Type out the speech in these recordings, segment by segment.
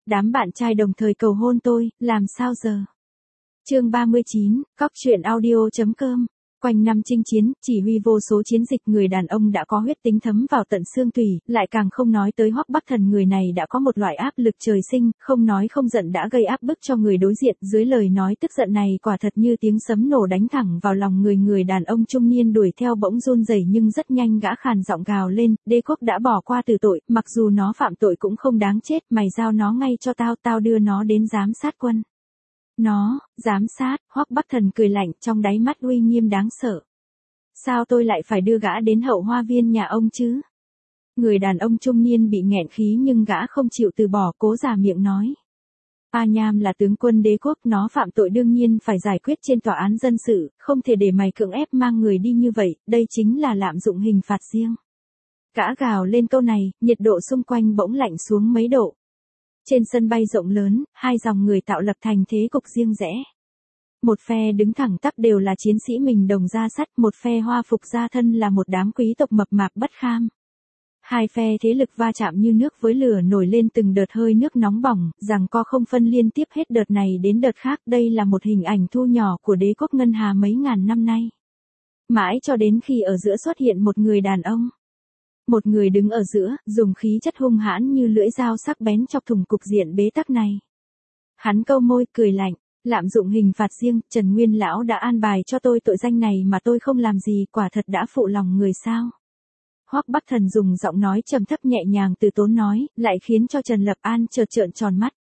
Đám bạn trai đồng thời cầu hôn tôi, làm sao giờ? Chương 39, Cóc truyện audio.com. Quanh năm chinh chiến, chỉ huy vô số chiến dịch, người đàn ông đã có huyết tính thấm vào tận xương tủy, lại càng không nói tới Hoắc Bắc Thần, người này đã có một loại áp lực trời sinh, không nói không giận đã gây áp bức cho người đối diện, dưới lời nói tức giận này quả thật như tiếng sấm nổ đánh thẳng vào lòng người đàn ông trung niên đuổi theo bỗng run rẩy nhưng rất nhanh gã khàn giọng gào lên, Đế Quốc đã bỏ qua từ tội, mặc dù nó phạm tội cũng không đáng chết, mày giao nó ngay cho tao, tao đưa nó đến giám sát quân. Nó, giám sát, Hoắc Bắc Thần cười lạnh, trong đáy mắt uy nghiêm đáng sợ. Sao tôi lại phải đưa gã đến hậu hoa viên nhà ông chứ? Người đàn ông trung niên bị nghẹn khí nhưng gã không chịu từ bỏ, cố giả miệng nói. A Nham là tướng quân Đế Quốc, nó phạm tội đương nhiên phải giải quyết trên tòa án dân sự, không thể để mày cưỡng ép mang người đi như vậy, đây chính là lạm dụng hình phạt riêng. Gã gào lên câu này, nhiệt độ xung quanh bỗng lạnh xuống mấy độ. Trên sân bay rộng lớn, hai dòng người tạo lập thành thế cục riêng rẽ. Một phe đứng thẳng tắp đều là chiến sĩ mình đồng da sắt, một phe hoa phục da thân là một đám quý tộc mập mạp bất kham. Hai phe thế lực va chạm như nước với lửa, nổi lên từng đợt hơi nước nóng bỏng, giằng co không phân liên tiếp hết đợt này đến đợt khác. Đây là một hình ảnh thu nhỏ của Đế Quốc Ngân Hà mấy ngàn năm nay. Mãi cho đến khi ở giữa xuất hiện một người đàn ông. Một người đứng ở giữa, dùng khí chất hung hãn như lưỡi dao sắc bén chọc thủng cục diện bế tắc này. Hắn câu môi, cười lạnh, lạm dụng hình phạt riêng, Trần Nguyên lão đã an bài cho tôi tội danh này mà tôi không làm gì, quả thật đã phụ lòng người sao? Hoắc Bắc Thần dùng giọng nói trầm thấp nhẹ nhàng từ tốn nói, lại khiến cho Trần Lập An chợt trợn tròn mắt.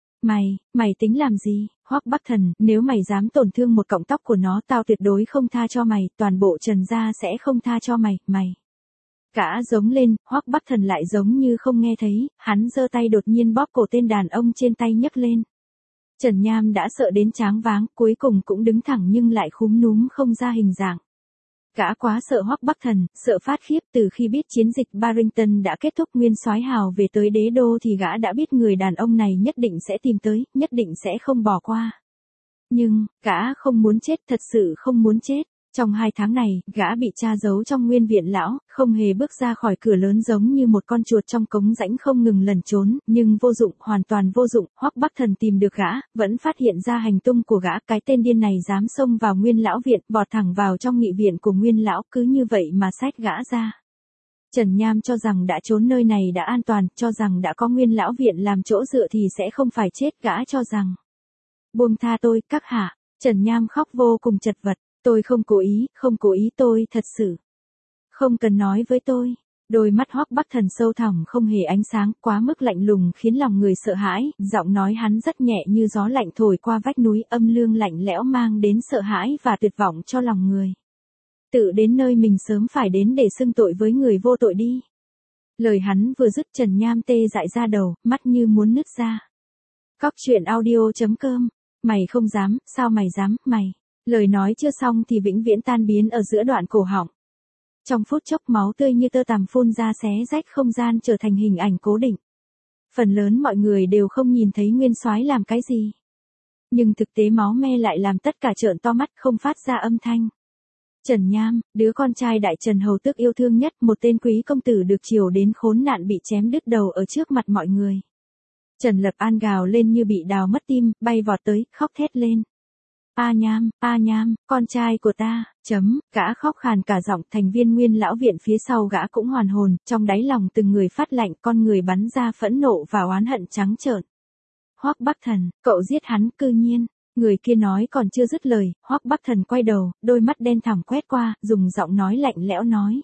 Mày tính làm gì? Hoắc Bắc Thần, nếu mày dám tổn thương một cọng tóc của nó, tao tuyệt đối không tha cho mày, toàn bộ Trần gia sẽ không tha cho mày. Gã giống lên, Hoắc Bắc Thần lại giống như không nghe thấy, hắn giơ tay đột nhiên bóp cổ tên đàn ông trên tay nhấc lên. Trần Nham đã sợ đến choáng váng, cuối cùng cũng đứng thẳng nhưng lại khúm núm không ra hình dạng. Gã quá sợ Hoắc Bắc Thần, sợ phát khiếp, từ khi biết chiến dịch Barrington đã kết thúc, Nguyên Soái Hào về tới đế đô thì gã đã biết người đàn ông này nhất định sẽ tìm tới, nhất định sẽ không bỏ qua. Nhưng, gã không muốn chết, thật sự không muốn chết. Trong 2 tháng này, gã bị tra giấu trong nguyên viện lão, không hề bước ra khỏi cửa lớn, giống như một con chuột trong cống rãnh không ngừng lẩn trốn, nhưng vô dụng, hoàn toàn vô dụng. Hoắc Bắc Thần tìm được gã, vẫn phát hiện ra hành tung của gã, cái tên điên này dám xông vào nguyên lão viện, vọt thẳng vào trong nghị viện của nguyên lão, cứ như vậy mà xách gã ra. Trần Nham cho rằng đã trốn nơi này đã an toàn, cho rằng đã có nguyên lão viện làm chỗ dựa thì sẽ không phải chết, gã cho rằng. Buông tha tôi, các hạ. Trần Nham khóc vô cùng chật vật. Tôi không cố ý, tôi thật sự. Không cần nói với tôi. Đôi mắt Hoắc Bắc Thần sâu thẳm không hề ánh sáng, quá mức lạnh lùng khiến lòng người sợ hãi, giọng nói hắn rất nhẹ như gió lạnh thổi qua vách núi, âm lương lạnh lẽo mang đến sợ hãi và tuyệt vọng cho lòng người. Tự đến nơi mình sớm phải đến để xưng tội với người vô tội đi. Lời hắn vừa dứt, Trần Nham tê dại ra đầu, mắt như muốn nứt ra. Cóc truyện audio.com. Mày không dám, sao mày dám, mày. Lời nói chưa xong thì vĩnh viễn tan biến ở giữa đoạn cổ họng. Trong phút chốc máu tươi như tơ tằm phun ra xé rách không gian, trở thành hình ảnh cố định. Phần lớn mọi người đều không nhìn thấy Nguyên Soái làm cái gì. Nhưng thực tế máu me lại làm tất cả trợn to mắt, không phát ra âm thanh. Trần Nham, đứa con trai đại Trần hầu tước yêu thương nhất, một tên quý công tử được chiều đến khốn nạn, bị chém đứt đầu ở trước mặt mọi người. Trần Lập An gào lên như bị đào mất tim, bay vọt tới, khóc thét lên. A Nham, con trai của ta, gã khóc khàn cả giọng, thành viên nguyên lão viện phía sau gã cũng hoàn hồn, trong đáy lòng từng người phát lạnh, con người bắn ra phẫn nộ và oán hận trắng trợn. Hoắc Bắc Thần, cậu giết hắn, cư nhiên. Người kia nói còn chưa dứt lời, Hoắc Bắc Thần quay đầu, đôi mắt đen thẳm quét qua, dùng giọng nói lạnh lẽo nói.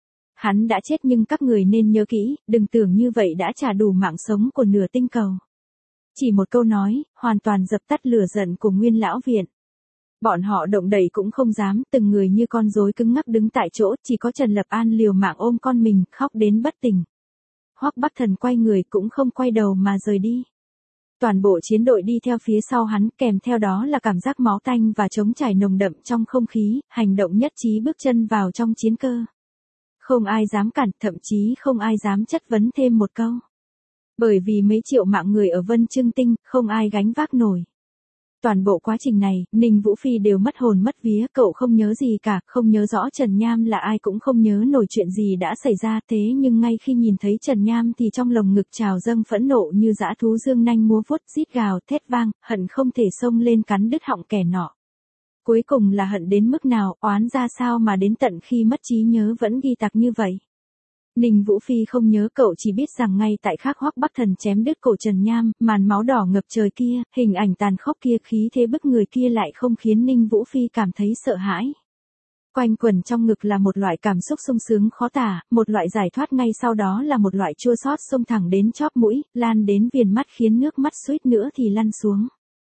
Hắn đã chết nhưng các người nên nhớ kỹ, đừng tưởng như vậy đã trả đủ mạng sống của nửa tinh cầu. Chỉ một câu nói, hoàn toàn dập tắt lửa giận của nguyên lão viện. Bọn họ động đậy cũng không dám, từng người như con rối cứng ngắc đứng tại chỗ, chỉ có Trần Lập An liều mạng ôm con mình, khóc đến bất tỉnh. Hoắc Bắc Thần quay người cũng không quay đầu mà rời đi. Toàn bộ chiến đội đi theo phía sau hắn, kèm theo đó là cảm giác máu tanh và trống trải nồng đậm trong không khí, hành động nhất trí bước chân vào trong chiến cơ. Không ai dám cản, thậm chí không ai dám chất vấn thêm một câu. Bởi vì mấy triệu mạng người ở Vân Trưng Tinh, không ai gánh vác nổi. Toàn bộ quá trình này, Ninh Vũ Phi đều mất hồn mất vía, cậu không nhớ gì cả, không nhớ rõ Trần Nham là ai, cũng không nhớ nổi chuyện gì đã xảy ra, thế nhưng ngay khi nhìn thấy Trần Nham thì trong lồng ngực trào dâng phẫn nộ như dã thú dương nanh múa vuốt, rít gào thét vang, hận không thể xông lên cắn đứt họng kẻ nọ. Cuối cùng là hận đến mức nào, oán ra sao mà đến tận khi mất trí nhớ vẫn ghi tạc như vậy. Ninh Vũ Phi không nhớ, cậu chỉ biết rằng ngay tại khắc Hoắc Bắc Thần chém đứt cổ Trần Nham, màn máu đỏ ngập trời kia, hình ảnh tàn khốc kia, khí thế bức người kia lại không khiến Ninh Vũ Phi cảm thấy sợ hãi. Quanh quẩn trong ngực là một loại cảm xúc sung sướng khó tả, một loại giải thoát, ngay sau đó là một loại chua xót xông thẳng đến chóp mũi, lan đến viền mắt khiến nước mắt suýt nữa thì lăn xuống.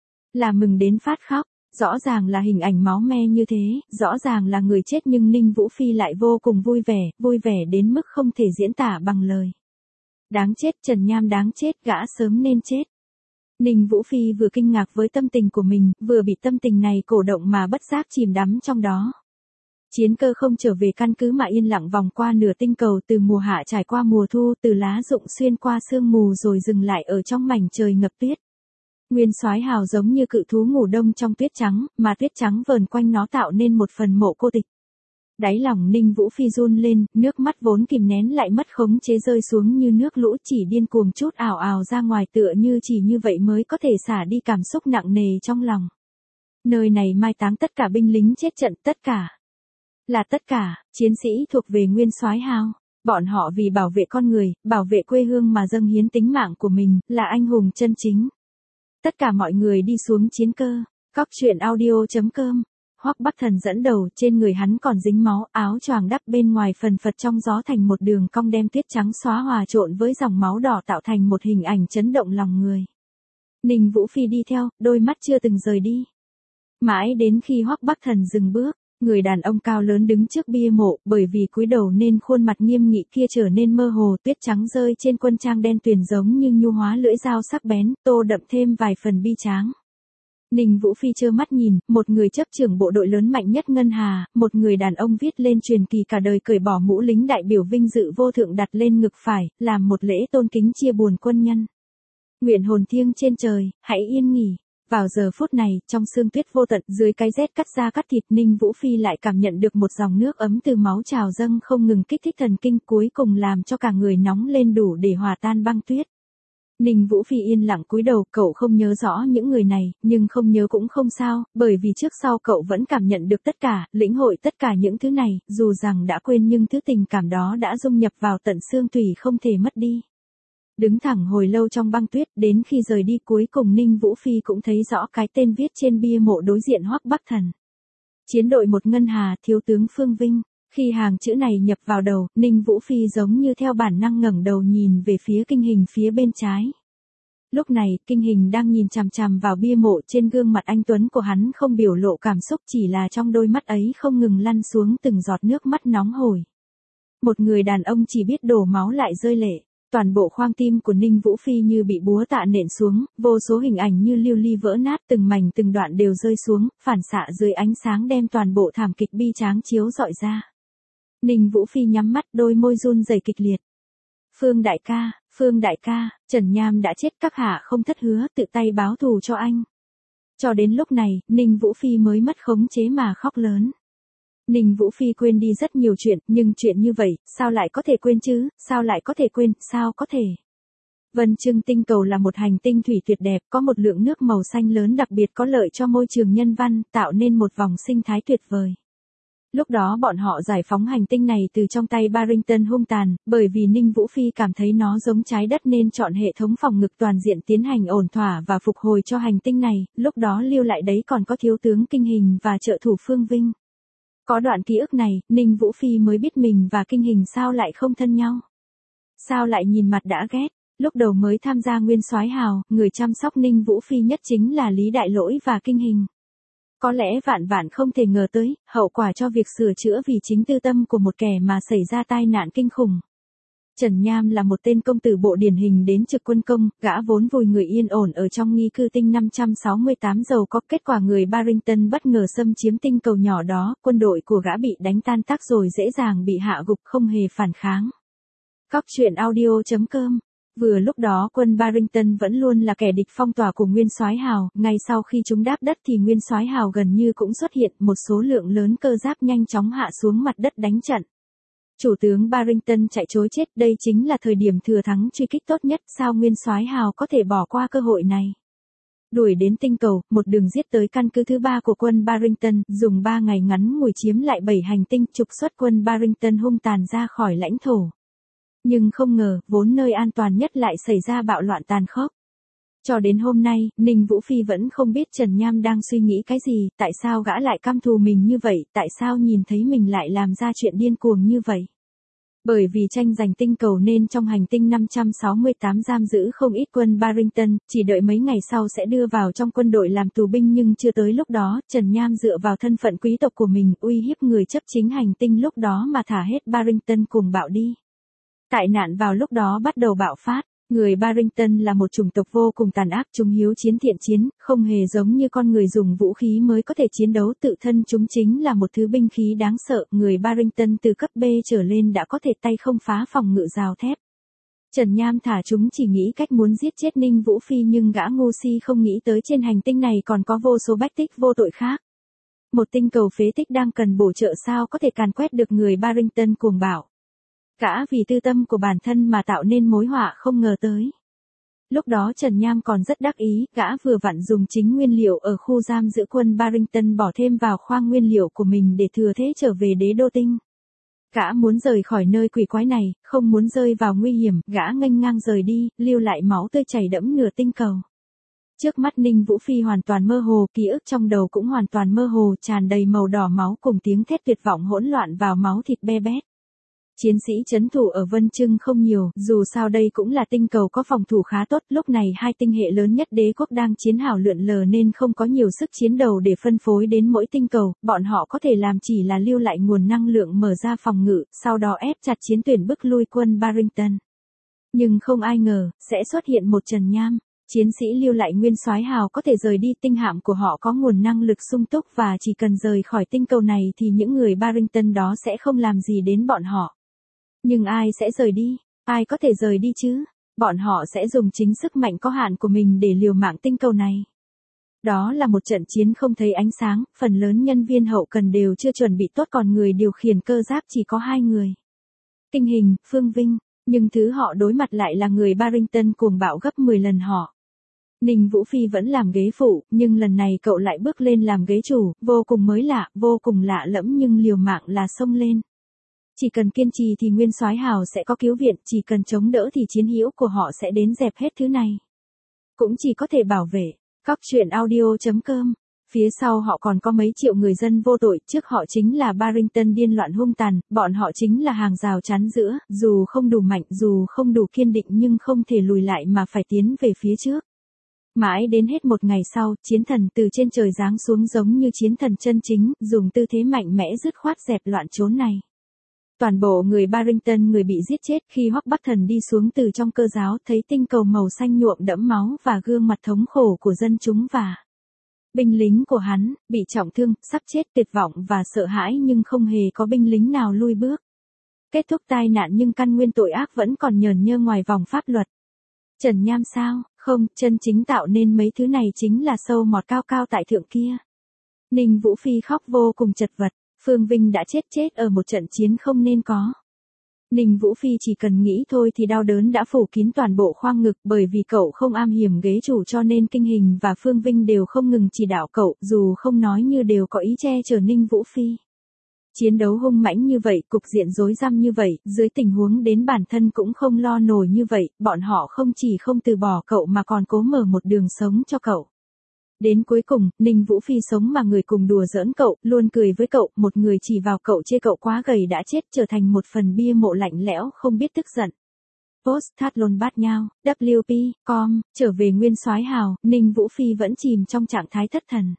Là mừng đến phát khóc. Rõ ràng là hình ảnh máu me như thế, rõ ràng là người chết nhưng Ninh Vũ Phi lại vô cùng vui vẻ đến mức không thể diễn tả bằng lời. Đáng chết, Trần Nham đáng chết, gã sớm nên chết. Ninh Vũ Phi vừa kinh ngạc với tâm tình của mình, vừa bị tâm tình này cổ động mà bất giác chìm đắm trong đó. Chiến cơ không trở về căn cứ mà yên lặng vòng qua nửa tinh cầu, từ mùa hạ trải qua mùa thu, từ lá rụng xuyên qua sương mù rồi dừng lại ở trong mảnh trời ngập tuyết. Nguyên Soái Hào giống như cự thú ngủ đông trong tuyết trắng, mà tuyết trắng vờn quanh nó tạo nên một phần mộ cô tịch. Đáy lòng Ninh Vũ Phi run lên, nước mắt vốn kìm nén lại mất khống chế rơi xuống như nước lũ, chỉ điên cuồng trút ào ào ra ngoài, tựa như chỉ như vậy mới có thể xả đi cảm xúc nặng nề trong lòng. Nơi này mai táng tất cả binh lính chết trận, tất cả. Là tất cả, chiến sĩ thuộc về Nguyên Soái Hào. Bọn họ vì bảo vệ con người, bảo vệ quê hương mà dâng hiến tính mạng của mình, là anh hùng chân chính. Tất cả mọi người đi xuống chiến cơ. Cóc truyện audio.com. Hoắc Bắc Thần dẫn đầu, trên người hắn còn dính máu, áo choàng đắp bên ngoài phần phật trong gió thành một đường cong, đem tuyết trắng xóa hòa trộn với dòng máu đỏ tạo thành một hình ảnh chấn động lòng người. Ninh Vũ Phi đi theo, đôi mắt chưa từng rời đi. Mãi đến khi Hoắc Bắc Thần dừng bước, người đàn ông cao lớn đứng trước bia mộ, bởi vì cúi đầu nên khuôn mặt nghiêm nghị kia trở nên mơ hồ, tuyết trắng rơi trên quân trang đen tuyền giống như nhu hóa lưỡi dao sắc bén, tô đậm thêm vài phần bi tráng. Ninh Vũ Phi trơ mắt nhìn, một người chấp trưởng bộ đội lớn mạnh nhất Ngân Hà, một người đàn ông viết lên truyền kỳ cả đời, cởi bỏ mũ lính đại biểu vinh dự vô thượng đặt lên ngực phải, làm một lễ tôn kính chia buồn quân nhân. Nguyện hồn thiêng trên trời, hãy yên nghỉ. Vào giờ phút này, trong sương tuyết vô tận, dưới cái rét cắt da cắt thịt, Ninh Vũ Phi lại cảm nhận được một dòng nước ấm từ máu trào dâng không ngừng kích thích thần kinh, cuối cùng làm cho cả người nóng lên đủ để hòa tan băng tuyết. Ninh Vũ Phi yên lặng cúi đầu, cậu không nhớ rõ những người này, nhưng không nhớ cũng không sao, bởi vì trước sau cậu vẫn cảm nhận được tất cả, lĩnh hội tất cả những thứ này, dù rằng đã quên nhưng thứ tình cảm đó đã dung nhập vào tận xương tủy không thể mất đi. Đứng thẳng hồi lâu trong băng tuyết, đến khi rời đi cuối cùng Ninh Vũ Phi cũng thấy rõ cái tên viết trên bia mộ đối diện Hoắc Bắc Thần. Chiến đội 1 Ngân Hà, thiếu tướng Phương Vinh. Khi hàng chữ này nhập vào đầu, Ninh Vũ Phi giống như theo bản năng ngẩng đầu nhìn về phía Kinh Hình phía bên trái. Lúc này, Kinh Hình đang nhìn chằm chằm vào bia mộ, trên gương mặt anh tuấn của hắn không biểu lộ cảm xúc, chỉ là trong đôi mắt ấy không ngừng lăn xuống từng giọt nước mắt nóng hổi. Một người đàn ông chỉ biết đổ máu lại rơi lệ. Toàn bộ khoang tim của Ninh Vũ Phi như bị búa tạ nện xuống, vô số hình ảnh như lưu ly vỡ nát, từng mảnh từng đoạn đều rơi xuống, phản xạ dưới ánh sáng đem toàn bộ thảm kịch bi tráng chiếu rọi ra. Ninh Vũ Phi nhắm mắt, đôi môi run rẩy kịch liệt. Phương đại ca, Trần Nham đã chết, các hạ không thất hứa, tự tay báo thù cho anh. Cho đến lúc này, Ninh Vũ Phi mới mất khống chế mà khóc lớn. Ninh Vũ Phi quên đi rất nhiều chuyện, nhưng chuyện như vậy, sao lại có thể quên chứ, sao lại có thể quên, sao có thể. Vân Trưng tinh cầu là một hành tinh thủy tuyệt đẹp, có một lượng nước màu xanh lớn đặc biệt có lợi cho môi trường nhân văn, tạo nên một vòng sinh thái tuyệt vời. Lúc đó bọn họ giải phóng hành tinh này từ trong tay Barrington hung tàn, bởi vì Ninh Vũ Phi cảm thấy nó giống trái đất nên chọn hệ thống phòng ngự toàn diện tiến hành ổn thỏa và phục hồi cho hành tinh này, lúc đó lưu lại đấy còn có thiếu tướng Kinh Hình và trợ thủ Phương Vinh. Có đoạn ký ức này, Ninh Vũ Phi mới biết mình và Kinh Hình sao lại không thân nhau. Sao lại nhìn mặt đã ghét. Lúc đầu mới tham gia Nguyên Soái Hào, người chăm sóc Ninh Vũ Phi nhất chính là Lý Đại Lỗi và Kinh Hình. Có lẽ vạn không thể ngờ tới, hậu quả cho việc sửa chữa vì chính tư tâm của một kẻ mà xảy ra tai nạn kinh khủng. Trần Nham là một tên công tử bộ điển hình đến trực quân công, gã vốn vùi người yên ổn ở trong nghi cư tinh 568 giàu có, kết quả người Barrington bất ngờ xâm chiếm tinh cầu nhỏ đó, quân đội của gã bị đánh tan tác rồi dễ dàng bị hạ gục không hề phản kháng. Cóc truyện audio.com Vừa lúc đó quân Barrington vẫn luôn là kẻ địch phong tỏa của Nguyên Soái Hào, ngay sau khi chúng đáp đất thì Nguyên Soái Hào gần như cũng xuất hiện, một số lượng lớn cơ giáp nhanh chóng hạ xuống mặt đất đánh trận. Chủ tướng Barrington chạy trối chết, đây chính là thời điểm thừa thắng truy kích tốt nhất, sao Nguyên Soái Hào có thể bỏ qua cơ hội này. Đuổi đến tinh cầu, một đường giết tới căn cứ thứ 3 của quân Barrington, dùng 3 ngày ngắn ngủi chiếm lại 7 hành tinh, trục xuất quân Barrington hung tàn ra khỏi lãnh thổ. Nhưng không ngờ, vốn nơi an toàn nhất lại xảy ra bạo loạn tàn khốc. Cho đến hôm nay, Ninh Vũ Phi vẫn không biết Trần Nham đang suy nghĩ cái gì, tại sao gã lại căm thù mình như vậy, tại sao nhìn thấy mình lại làm ra chuyện điên cuồng như vậy. Bởi vì tranh giành tinh cầu nên trong hành tinh 568 giam giữ không ít quân Barrington, chỉ đợi mấy ngày sau sẽ đưa vào trong quân đội làm tù binh, nhưng chưa tới lúc đó, Trần Nham dựa vào thân phận quý tộc của mình uy hiếp người chấp chính hành tinh lúc đó mà thả hết Barrington cùng bạo đi. Tại nạn vào lúc đó bắt đầu bạo phát. Người Barrington là một chủng tộc vô cùng tàn ác, chúng hiếu chiến thiện chiến, không hề giống như con người dùng vũ khí mới có thể chiến đấu, tự thân chúng chính là một thứ binh khí đáng sợ, người Barrington từ cấp B trở lên đã có thể tay không phá phòng ngự rào thép. Trần Nham thả chúng chỉ nghĩ cách muốn giết chết Ninh Vũ Phi, nhưng gã ngu si không nghĩ tới trên hành tinh này còn có vô số bách tích vô tội khác. Một tinh cầu phế tích đang cần bổ trợ sao có thể càn quét được người Barrington cuồng bạo. Gã vì tư tâm của bản thân mà tạo nên mối họa không ngờ tới. Lúc đó Trần Nham còn rất đắc ý, gã vừa vặn dùng chính nguyên liệu ở khu giam giữ quân Barrington bỏ thêm vào khoang nguyên liệu của mình để thừa thế trở về đế đô tinh. Gã muốn rời khỏi nơi quỷ quái này, không muốn rơi vào nguy hiểm, gã nghênh ngang rời đi, lưu lại máu tươi chảy đẫm nửa tinh cầu. Trước mắt Ninh Vũ Phi hoàn toàn mơ hồ, ký ức trong đầu cũng hoàn toàn mơ hồ, tràn đầy màu đỏ máu cùng tiếng thét tuyệt vọng hỗn loạn vào máu thịt be bét. Chiến sĩ trấn thủ ở Vân Trưng không nhiều, dù sao đây cũng là tinh cầu có phòng thủ khá tốt, lúc này hai tinh hệ lớn nhất đế quốc đang chiến hào lượn lờ nên không có nhiều sức chiến đầu để phân phối đến mỗi tinh cầu, bọn họ có thể làm chỉ là lưu lại nguồn năng lượng mở ra phòng ngự, sau đó ép chặt chiến tuyển bức lui quân Barrington. Nhưng không ai ngờ, sẽ xuất hiện một Trần Nham. Chiến sĩ lưu lại Nguyên Soái Hào có thể rời đi, tinh hạm của họ có nguồn năng lực sung túc và chỉ cần rời khỏi tinh cầu này thì những người Barrington đó sẽ không làm gì đến bọn họ. Nhưng ai sẽ rời đi? Ai có thể rời đi chứ? Bọn họ sẽ dùng chính sức mạnh có hạn của mình để liều mạng tinh cầu này. Đó là một trận chiến không thấy ánh sáng, phần lớn nhân viên hậu cần đều chưa chuẩn bị tốt, còn người điều khiển cơ giáp chỉ có 2 người. Kinh Hình, Phương Vinh, nhưng thứ họ đối mặt lại là người Barrington cuồng bạo gấp 10 lần họ. Ninh Vũ Phi vẫn làm ghế phụ, nhưng lần này cậu lại bước lên làm ghế chủ, vô cùng mới lạ, vô cùng lạ lẫm nhưng liều mạng là xông lên. Chỉ cần kiên trì thì Nguyên Soái Hào sẽ có cứu viện, chỉ cần chống đỡ thì chiến hữu của họ sẽ đến dẹp hết thứ này. Cũng chỉ có thể bảo vệ. Cóc truyện audio.com. Phía sau họ còn có mấy triệu người dân vô tội, trước họ chính là Barrington điên loạn hung tàn, bọn họ chính là hàng rào chắn giữa, dù không đủ mạnh, dù không đủ kiên định nhưng không thể lùi lại mà phải tiến về phía trước. Mãi đến hết một ngày sau, chiến thần từ trên trời giáng xuống giống như chiến thần chân chính, dùng tư thế mạnh mẽ dứt khoát dẹp loạn chốn này. Toàn bộ người Barrington người bị giết chết khi Hoắc Bắc Thần đi xuống từ trong cơ giáo, thấy tinh cầu màu xanh nhuộm đẫm máu và gương mặt thống khổ của dân chúng và binh lính của hắn, bị trọng thương, sắp chết, tuyệt vọng và sợ hãi nhưng không hề có binh lính nào lui bước. Kết thúc tai nạn nhưng căn nguyên tội ác vẫn còn nhờn nhơ ngoài vòng pháp luật. Trần Nham sao? Không, chân chính tạo nên mấy thứ này chính là sâu mọt cao cao tại thượng kia. Ninh Vũ Phi khóc vô cùng chật vật. Phương Vinh đã chết ở một trận chiến không nên có. Ninh Vũ Phi chỉ cần nghĩ thôi thì đau đớn đã phủ kín toàn bộ khoang ngực, bởi vì cậu không am hiểm ghế chủ cho nên Kinh Hình và Phương Vinh đều không ngừng chỉ đạo cậu, dù không nói như đều có ý che chở Ninh Vũ Phi. Chiến đấu hung mãnh như vậy, cục diện rối rắm như vậy, dưới tình huống đến bản thân cũng không lo nổi như vậy, bọn họ không chỉ không từ bỏ cậu mà còn cố mở một đường sống cho cậu. Đến cuối cùng, Ninh Vũ Phi sống mà người cùng đùa giỡn cậu, luôn cười với cậu, một người chỉ vào cậu chê cậu quá gầy đã chết, trở thành một phần bia mộ lạnh lẽo không biết tức giận. Post Thatlon bát nhau, WP, com, trở về Nguyên Soái Hào, Ninh Vũ Phi vẫn chìm trong trạng thái thất thần.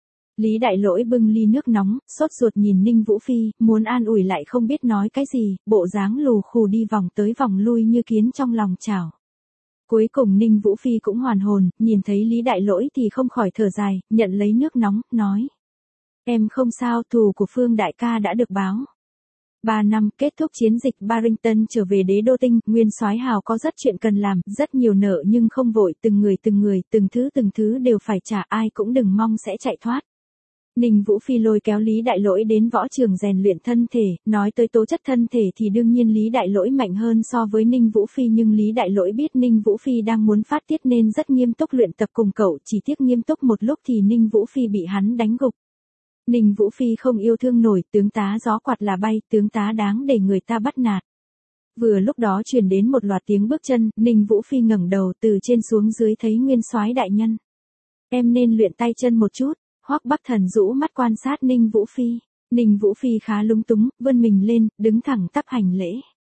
Lý Đại Lỗi bưng ly nước nóng, sốt ruột nhìn Ninh Vũ Phi, muốn an ủi lại không biết nói cái gì, bộ dáng lù khù đi vòng tới vòng lui như kiến trong lòng chảo. Cuối cùng Ninh Vũ Phi cũng hoàn hồn, nhìn thấy Lý Đại Lỗi thì không khỏi thở dài, nhận lấy nước nóng, nói. Em không sao, thù của Phương đại ca đã được báo. 3 năm kết thúc chiến dịch Barrington trở về đế đô tinh, Nguyên Soái Hào có rất chuyện cần làm, rất nhiều nợ nhưng không vội, từng người, từng thứ đều phải trả, ai cũng đừng mong sẽ chạy thoát. Ninh Vũ Phi lôi kéo Lý Đại Lỗi đến võ trường rèn luyện thân thể, nói tới tố chất thân thể thì đương nhiên Lý Đại Lỗi mạnh hơn so với Ninh Vũ Phi, nhưng Lý Đại Lỗi biết Ninh Vũ Phi đang muốn phát tiết nên rất nghiêm túc luyện tập cùng cậu, chỉ tiếc nghiêm túc một lúc thì Ninh Vũ Phi bị hắn đánh gục. Ninh Vũ Phi không yêu thương nổi, tướng tá gió quạt là bay, tướng tá đáng để người ta bắt nạt. Vừa lúc đó truyền đến một loạt tiếng bước chân, Ninh Vũ Phi ngẩng đầu từ trên xuống dưới thấy Nguyên Soái đại nhân. Em nên luyện tay chân một chút. Hoắc Bắc Thần rũ mắt quan sát Ninh Vũ Phi. Ninh Vũ Phi khá lúng túng, vươn mình lên, đứng thẳng tắp hành lễ.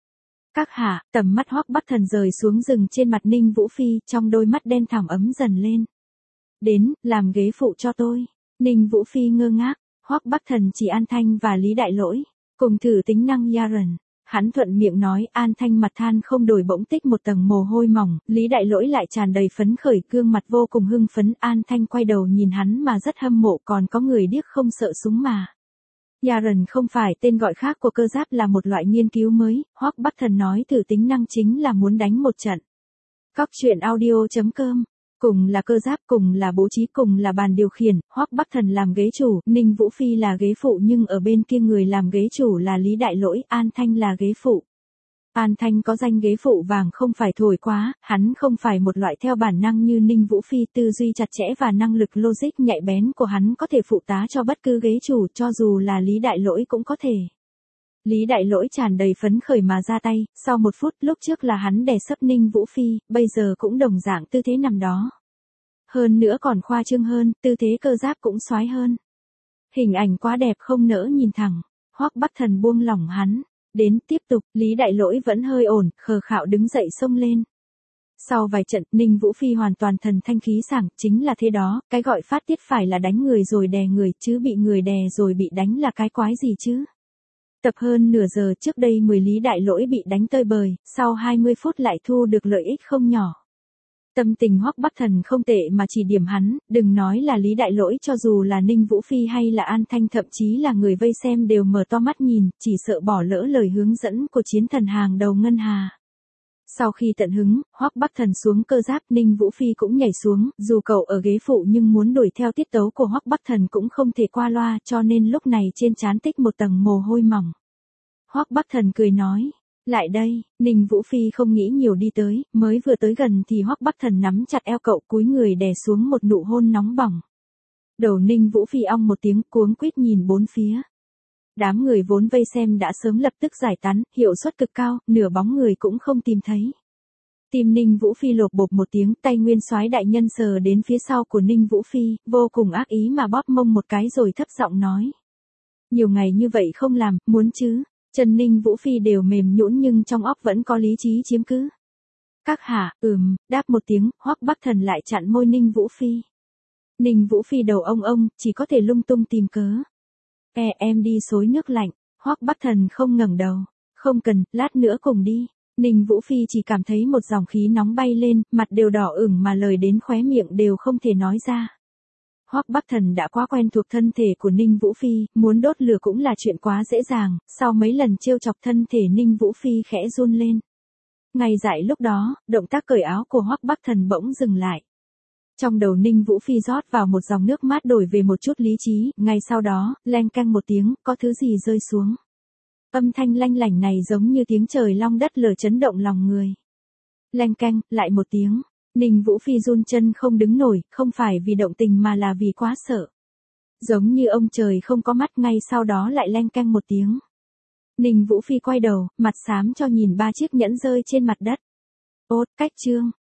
Các hạ, tầm mắt Hoắc Bắc Thần rời xuống dừng trên mặt Ninh Vũ Phi, trong đôi mắt đen thẳm ấm dần lên. Đến, làm ghế phụ cho tôi. Ninh Vũ Phi ngơ ngác, Hoắc Bắc Thần chỉ An Thanh và Lý Đại Lỗi, cùng thử tính năng Yaron. Hắn thuận miệng nói, An Thanh mặt than không đổi bỗng tích một tầng mồ hôi mỏng, Lý Đại Lỗi lại tràn đầy phấn khởi, gương mặt vô cùng hưng phấn, An Thanh quay đầu nhìn hắn mà rất hâm mộ, còn có người điếc không sợ súng mà. Yaron không phải tên gọi khác của cơ giáp, là một loại nghiên cứu mới, Hoắc Bắc Thần nói thử tính năng chính là muốn đánh một trận. Cóc truyện audio.com. Cùng là cơ giáp, cùng là bố trí, cùng là bàn điều khiển, Hoắc Bắc Thần làm ghế chủ, Ninh Vũ Phi là ghế phụ, nhưng ở bên kia người làm ghế chủ là Lý Đại Lỗi, An Thanh là ghế phụ. An Thanh có danh ghế phụ vàng không phải thổi quá, hắn không phải một loại theo bản năng như Ninh Vũ Phi, tư duy chặt chẽ và năng lực logic nhạy bén của hắn có thể phụ tá cho bất cứ ghế chủ, cho dù là Lý Đại Lỗi cũng có thể. Lý Đại Lỗi tràn đầy phấn khởi mà ra tay, sau một phút, lúc trước là hắn đè sấp Ninh Vũ Phi, bây giờ cũng đồng dạng tư thế nằm đó. Hơn nữa còn khoa trương hơn, tư thế cơ giáp cũng xoái hơn. Hình ảnh quá đẹp không nỡ nhìn thẳng, Hoắc Bắc Thần buông lỏng hắn, đến tiếp tục, Lý Đại Lỗi vẫn hơi ổn, khờ khạo đứng dậy xông lên. Sau vài trận, Ninh Vũ Phi hoàn toàn thần thanh khí sảng, chính là thế đó, cái gọi phát tiết phải là đánh người rồi đè người, chứ bị người đè rồi bị đánh là cái quái gì chứ. Tập hơn nửa giờ trước đây 10 Lý Đại Lỗi bị đánh tơi bời, sau 20 phút lại thu được lợi ích không nhỏ. Tâm tình Hoắc Bắc Thần không tệ mà chỉ điểm hắn, đừng nói là Lý Đại Lỗi, cho dù là Ninh Vũ Phi hay là An Thanh, thậm chí là người vây xem đều mở to mắt nhìn, chỉ sợ bỏ lỡ lời hướng dẫn của chiến thần hàng đầu Ngân Hà. Sau khi tận hứng, Hoắc Bắc Thần xuống cơ giáp, Ninh Vũ Phi cũng nhảy xuống, dù cậu ở ghế phụ nhưng muốn đuổi theo tiết tấu của Hoắc Bắc Thần cũng không thể qua loa, cho nên lúc này trên trán tích một tầng mồ hôi mỏng. Hoắc Bắc Thần cười nói, lại đây, Ninh Vũ Phi không nghĩ nhiều đi tới, mới vừa tới gần thì Hoắc Bắc Thần nắm chặt eo cậu, cúi người đè xuống một nụ hôn nóng bỏng. Đầu Ninh Vũ Phi ong một tiếng, cuống quýt nhìn bốn phía. Đám người vốn vây xem đã sớm lập tức giải tán, hiệu suất cực cao, nửa bóng người cũng không tìm thấy. Tim Ninh Vũ Phi lột bột một tiếng, tay Nguyên Soái đại nhân sờ đến phía sau của Ninh Vũ Phi, vô cùng ác ý mà bóp mông một cái rồi thấp giọng nói. Nhiều ngày như vậy không làm, muốn chứ? Chân Ninh Vũ Phi đều mềm nhũn nhưng trong óc vẫn có lý trí chiếm cứ. Các hạ, đáp một tiếng, Hoắc Bắc Thần lại chặn môi Ninh Vũ Phi. Ninh Vũ Phi đầu ông, chỉ có thể lung tung tìm cớ. Em đi xối nước lạnh, Hoắc Bắc Thần không ngẩng đầu. Không cần, lát nữa cùng đi. Ninh Vũ Phi chỉ cảm thấy một dòng khí nóng bay lên, mặt đều đỏ ửng mà lời đến khóe miệng đều không thể nói ra. Hoắc Bắc Thần đã quá quen thuộc thân thể của Ninh Vũ Phi, muốn đốt lửa cũng là chuyện quá dễ dàng, sau mấy lần trêu chọc thân thể Ninh Vũ Phi khẽ run lên. Ngay dại lúc đó, động tác cởi áo của Hoắc Bắc Thần bỗng dừng lại. Trong đầu Ninh Vũ Phi rót vào một dòng nước mát đổi về một chút lý trí, ngay sau đó, leng keng một tiếng, có thứ gì rơi xuống. Âm thanh lanh lảnh này giống như tiếng trời long đất lở chấn động lòng người. Leng keng, lại một tiếng. Ninh Vũ Phi run chân không đứng nổi, không phải vì động tình mà là vì quá sợ. Giống như ông trời không có mắt, ngay sau đó lại leng keng một tiếng. Ninh Vũ Phi quay đầu, mặt xám cho nhìn 3 chiếc nhẫn rơi trên mặt đất. Cách chương.